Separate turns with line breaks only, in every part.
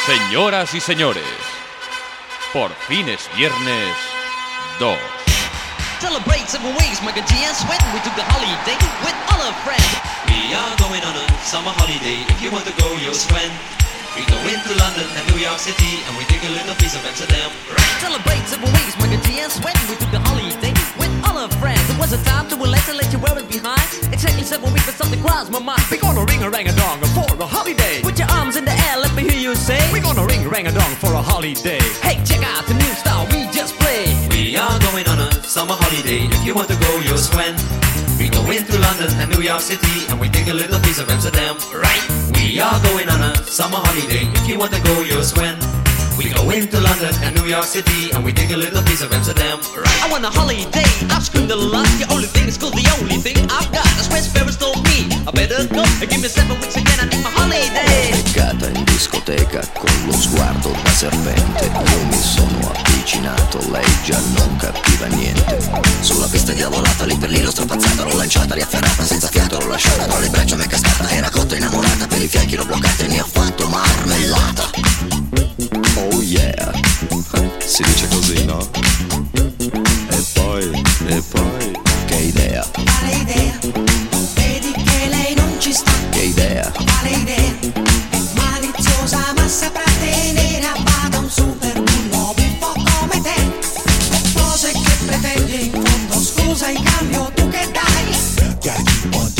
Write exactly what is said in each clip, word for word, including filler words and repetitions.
Señoras y señores, por fin es viernes dos.
Celebrate several weeks, Michael G and Sweat. We took a holiday with all our friends.
We are going on a summer holiday. If you want to go, you'll swim. We go into London and New York City, and we take a little piece of Amsterdam. Right.
Celebrate several weeks, Michael G and Sweat. We took a holiday with all our friends. It was a time to relax and let you wear it behind. Exactly several weeks, but something crossed my mind.
We're gonna ring a rang a dong for a holiday.
Put your arms in the air, let me hear you say.
We're gonna ring a rang a dong for a holiday.
Hey, check out the new style we just played.
We are going on a summer holiday. If you want to go, you'll swim. We go into London and New York City, and we take a little piece of Amsterdam. Right. We are going on a summer holiday. If you want to go, you'll swim. We go into London and New York City, and we take a little piece of Amsterdam. Right.
I want a holiday, I've screamed a lot. The only thing is cool, the only thing I've got. That's where Ferris told me I better go and give me seven weeks again, I need my holiday.
Beccata in discoteca con lo sguardo da serpente. Io mi sono avvicinato, lei già non capiva niente. Sulla pista diavolata, lì per lì l'ho strapazzata, l'ho lanciata, riafferrata, senza fiato l'ho lasciata. Tra le braccia m'è cascata, era cotta innamorata, per i fianchi l'ho bloccata e ne ho fatto marmellata. Oh yeah, si dice così, no? E poi, e poi, che idea?
Quale idea? Vedi che lei non ci sta.
Che idea?
Quale idea? È maliziosa ma saprà tenere a bada un super bullo un po' come te. Cose che pretendi in fondo, scusa in cambio tu che dai?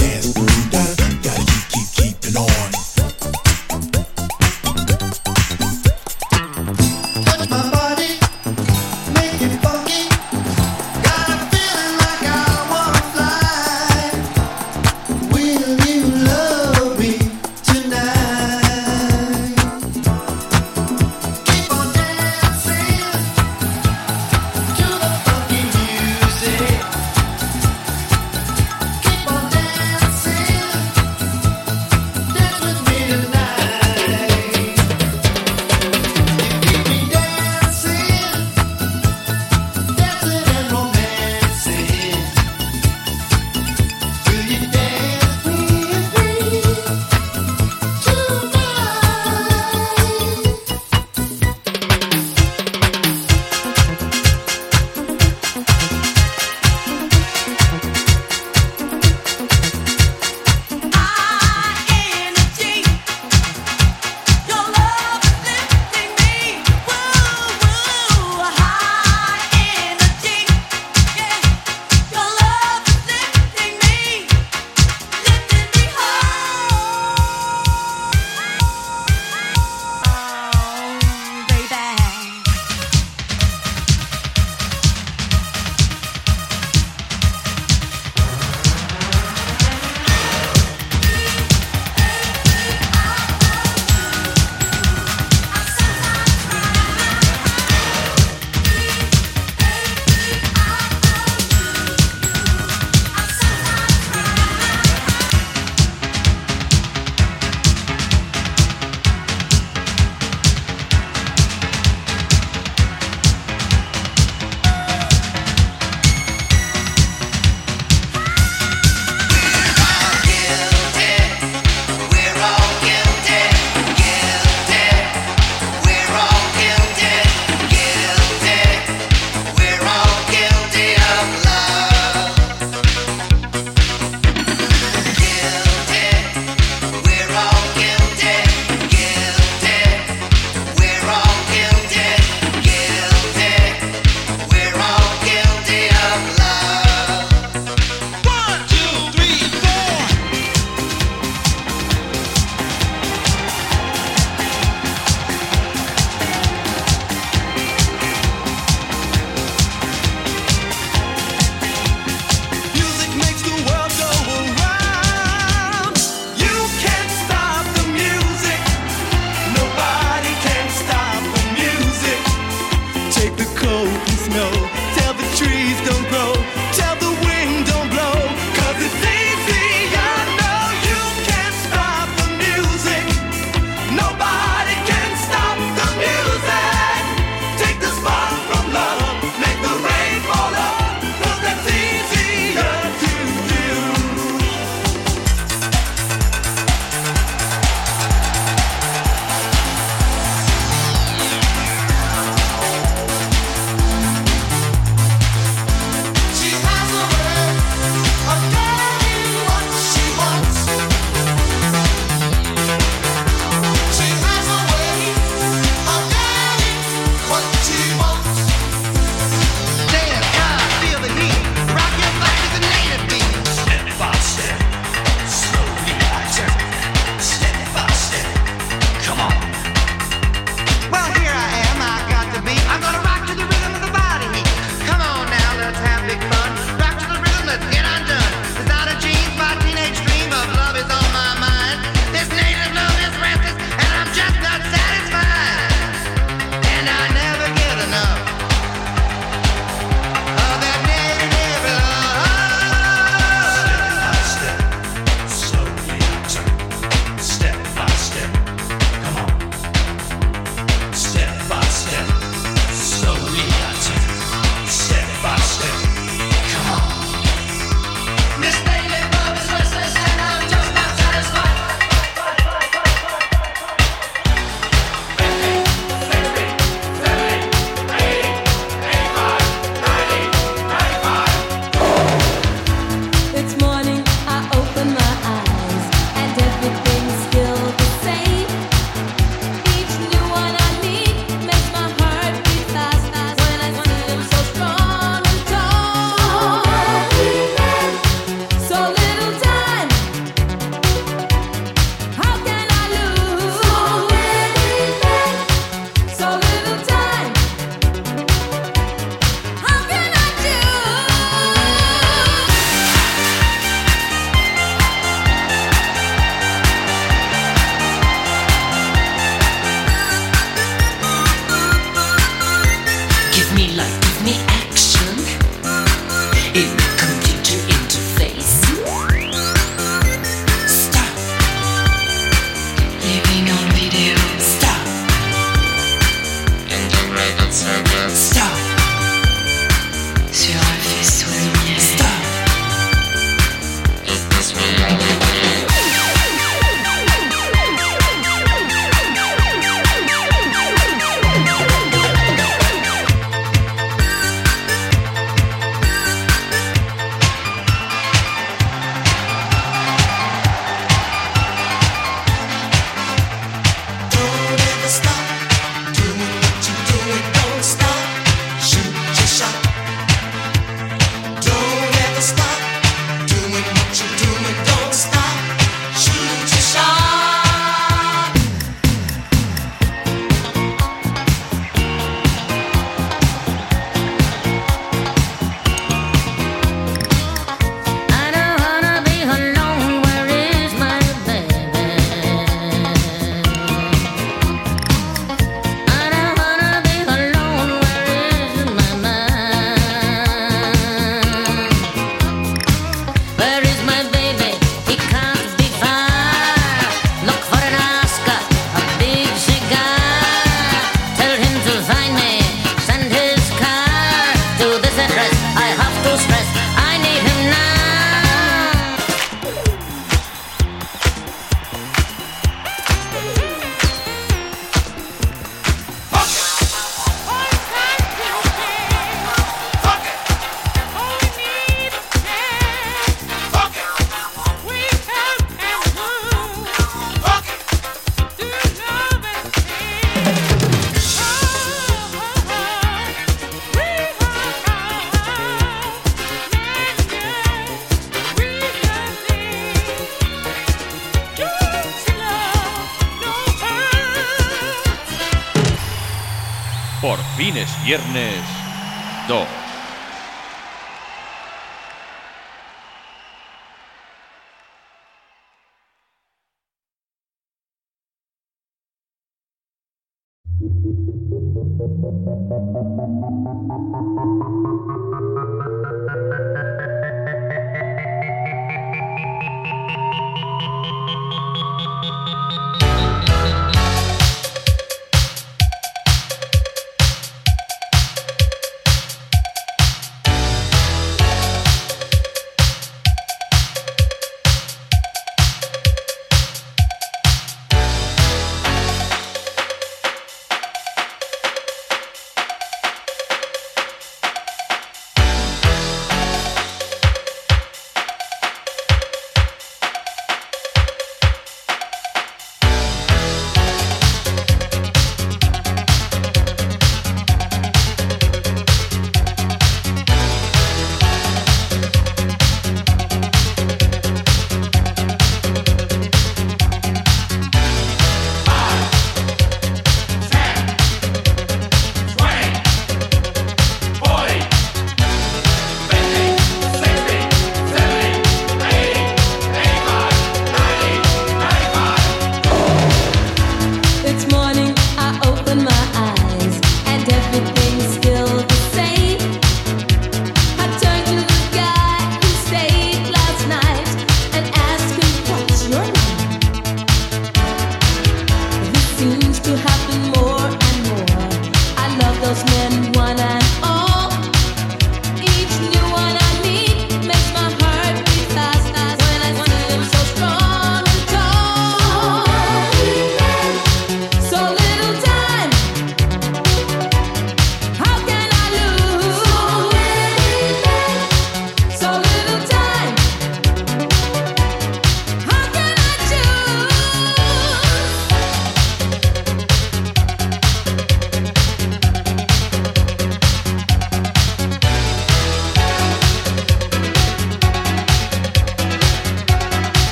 Por fin es viernes dos.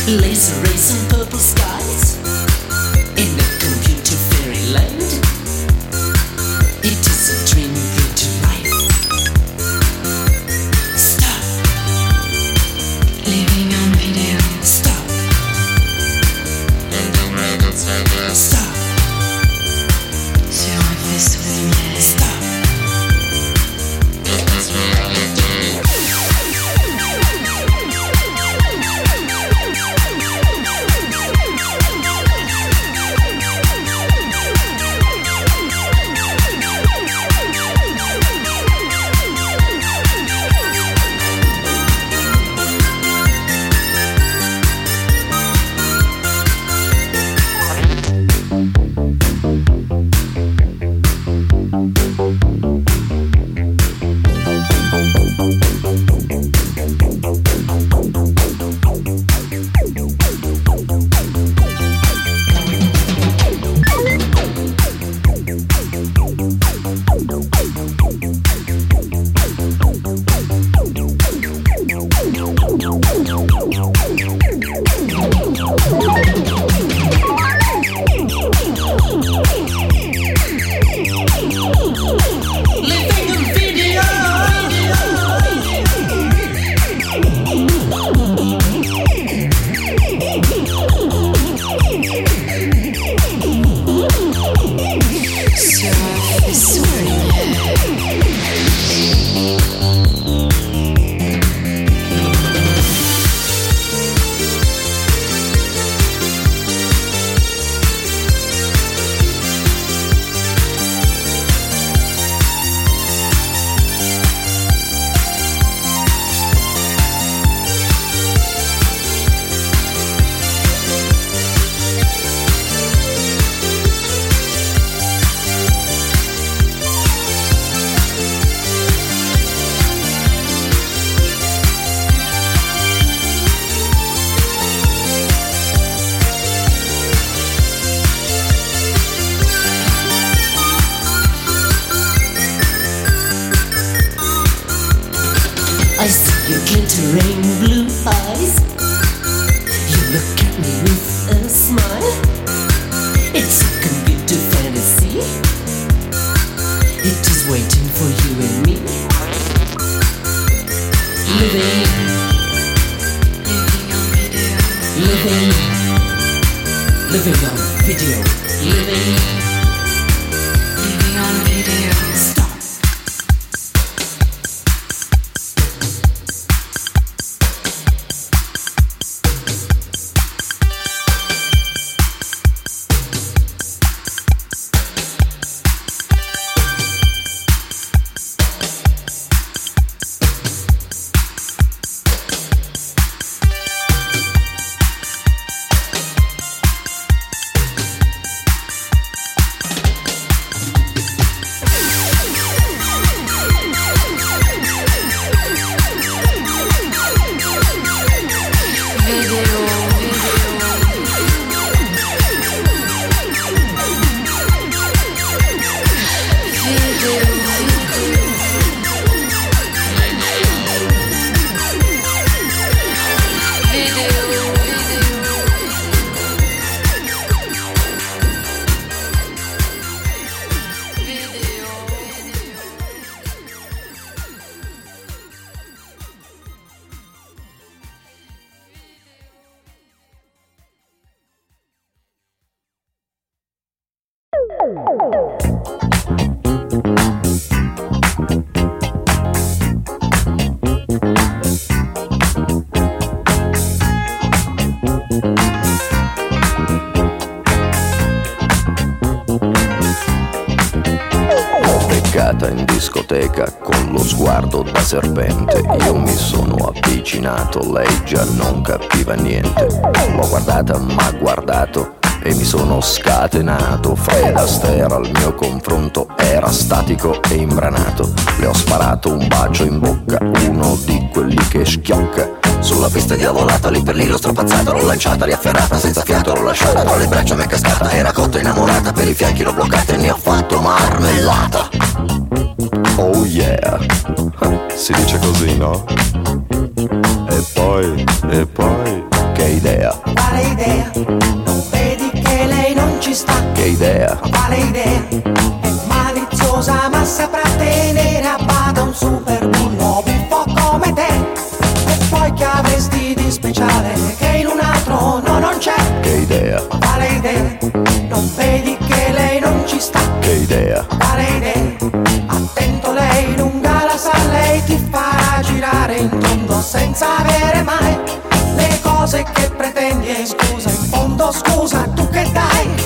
Laser rays and purple skies in a computer fairyland. It is a dream brought to life. Stop living on video. Stop. Stop sur un vaisseau de lumière. Stop. It is reality.
In discoteca con lo sguardo da serpente, io mi sono avvicinato, lei già non capiva niente. L'ho guardata, m'ha guardato e mi sono scatenato. Fred Astaire al mio confronto era statico e imbranato. Le ho sparato un bacio in bocca, uno di quelli che schiocca. Sulla pista diavolata, lì per lì l'ho strapazzata, l'ho lanciata, riafferrata, senza fiato l'ho lasciata, tra le braccia m'è cascata, era cotta innamorata, per i fianchi l'ho bloccata e ne ho fatto marmellata. Oh yeah, si dice così, no? E poi, e poi, che idea. ci sta. Che idea? Quale idea? È maliziosa ma saprà tenere a bada un super bullo buffo come te. E poi che avresti di speciale che in un altro no non c'è. Che idea? Quale idea? Non vedi che lei non ci sta. Che idea? Quale idea? Attento, lei lunga la sa, lei ti farà girare in tondo senza avere mai le cose che pretendi. E scusa, in fondo scusa, tu che dai?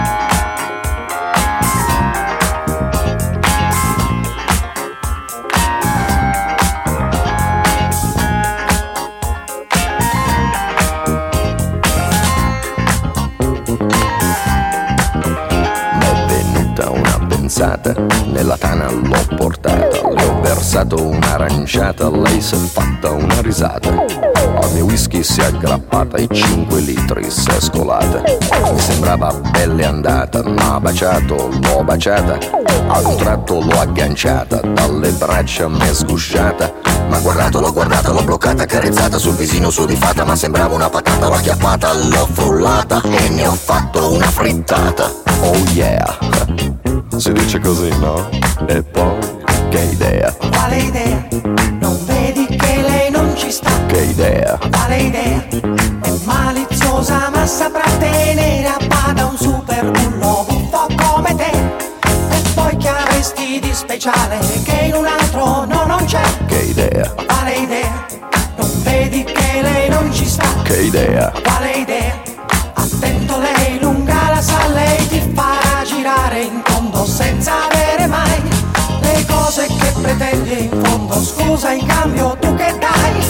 Nella tana l'ho portata, le ho versato un'aranciata, lei si è fatta una risata. Al mio whisky si è aggrappata e cinque litri si è scolata. Mi sembrava belle andata, ma baciato, l'ho baciata. A un tratto l'ho agganciata, dalle braccia m'è sgusciata. Ma guardato, l'ho guardata, l'ho bloccata, carezzata sul visino sudifata. Ma sembrava una patata, l'ho acchiappata, l'ho frullata e ne ho fatto una frittata. Oh yeah! Si dice così, no? E poi, che idea? Quale idea? Non vedi che lei non ci sta? Che idea? Quale idea? È maliziosa ma saprà tenere a bada un super bullo buffo come te. E poi che avresti di speciale che in un altro no non c'è? Che idea? Quale idea? Non vedi che lei non ci sta? Che idea? Quale idea? Attento, lei lunga la sa, lei ti farà girare in tondo senza avere mai le cose che pretendi. In fondo scusa, in cambio tu che dai?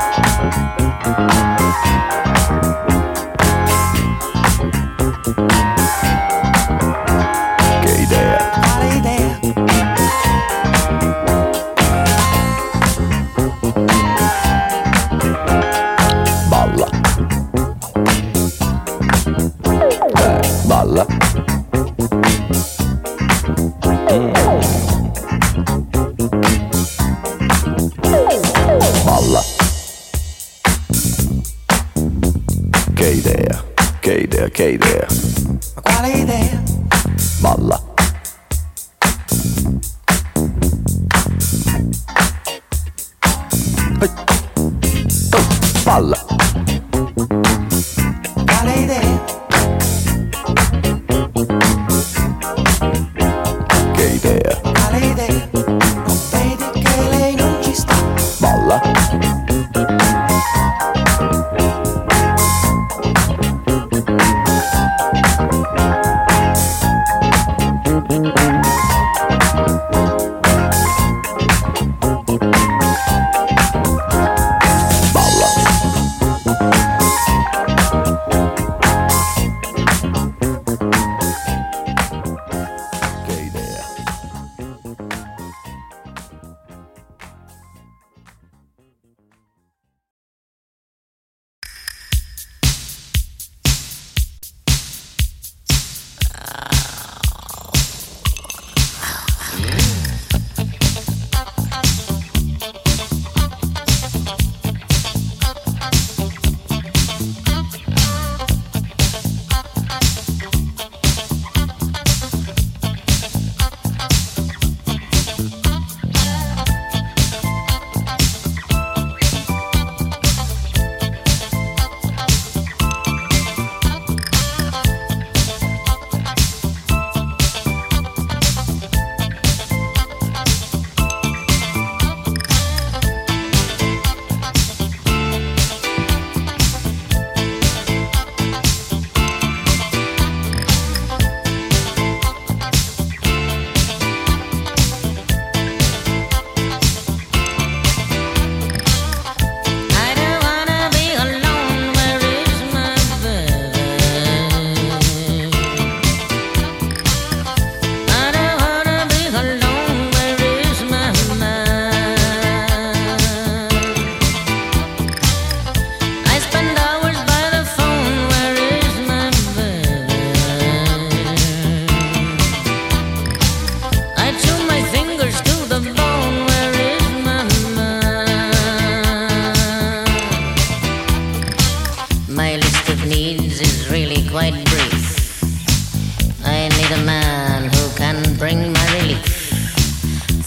Che idea? Quale idea? Balla. Eh, balla. Mm. Balla. Che idea, che idea, che idea. Quale idea? Balla. Hey. Oh, balla. Quale idea? Che idea? Quale idea? Non vedi che lei non ci sta? Balla.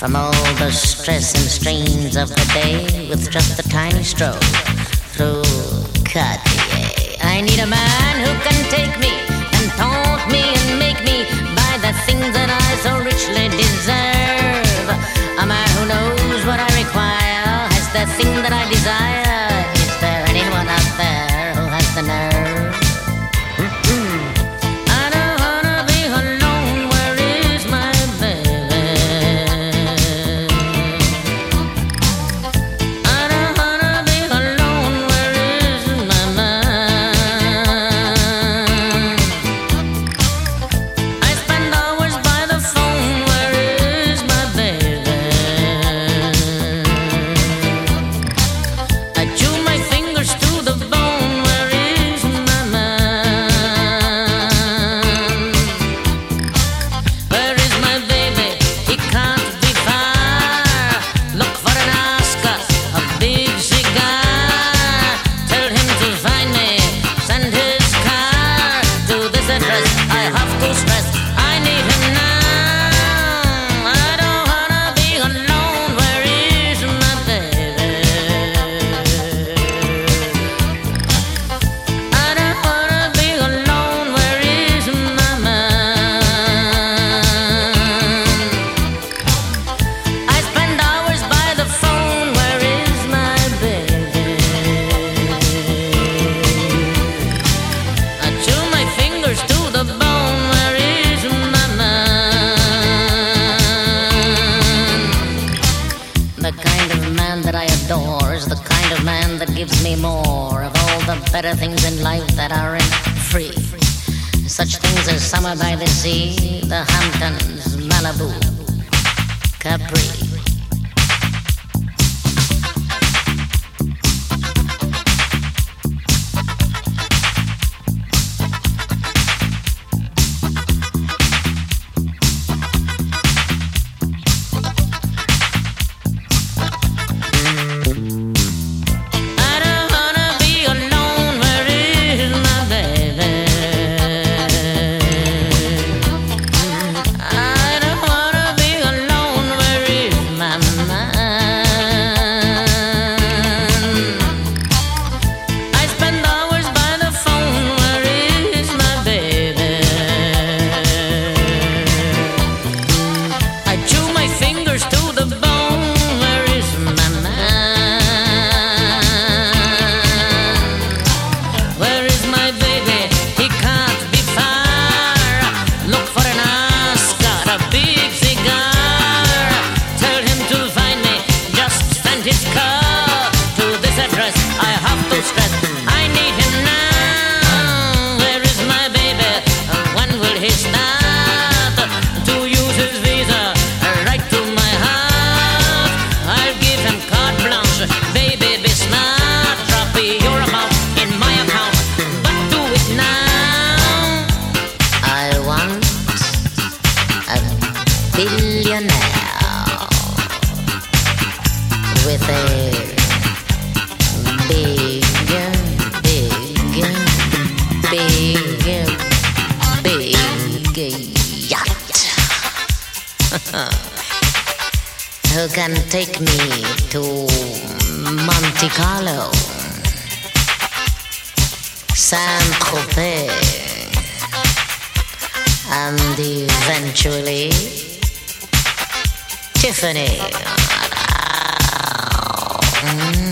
from all the stress and strains of the day with just a tiny stroll through Cartier. I need a man who can take me and taunt me and make me buy the things that I so richly deserve. A man who knows what I require, has the thing that I desire. Is there anyone out there who has the nerve? Better things in life that aren't free. Such things as summer by the sea, the Hamptons, Malibu, Capri. Who can take me to Monte Carlo, Saint-Tropez, and eventually Tiffany. Mm.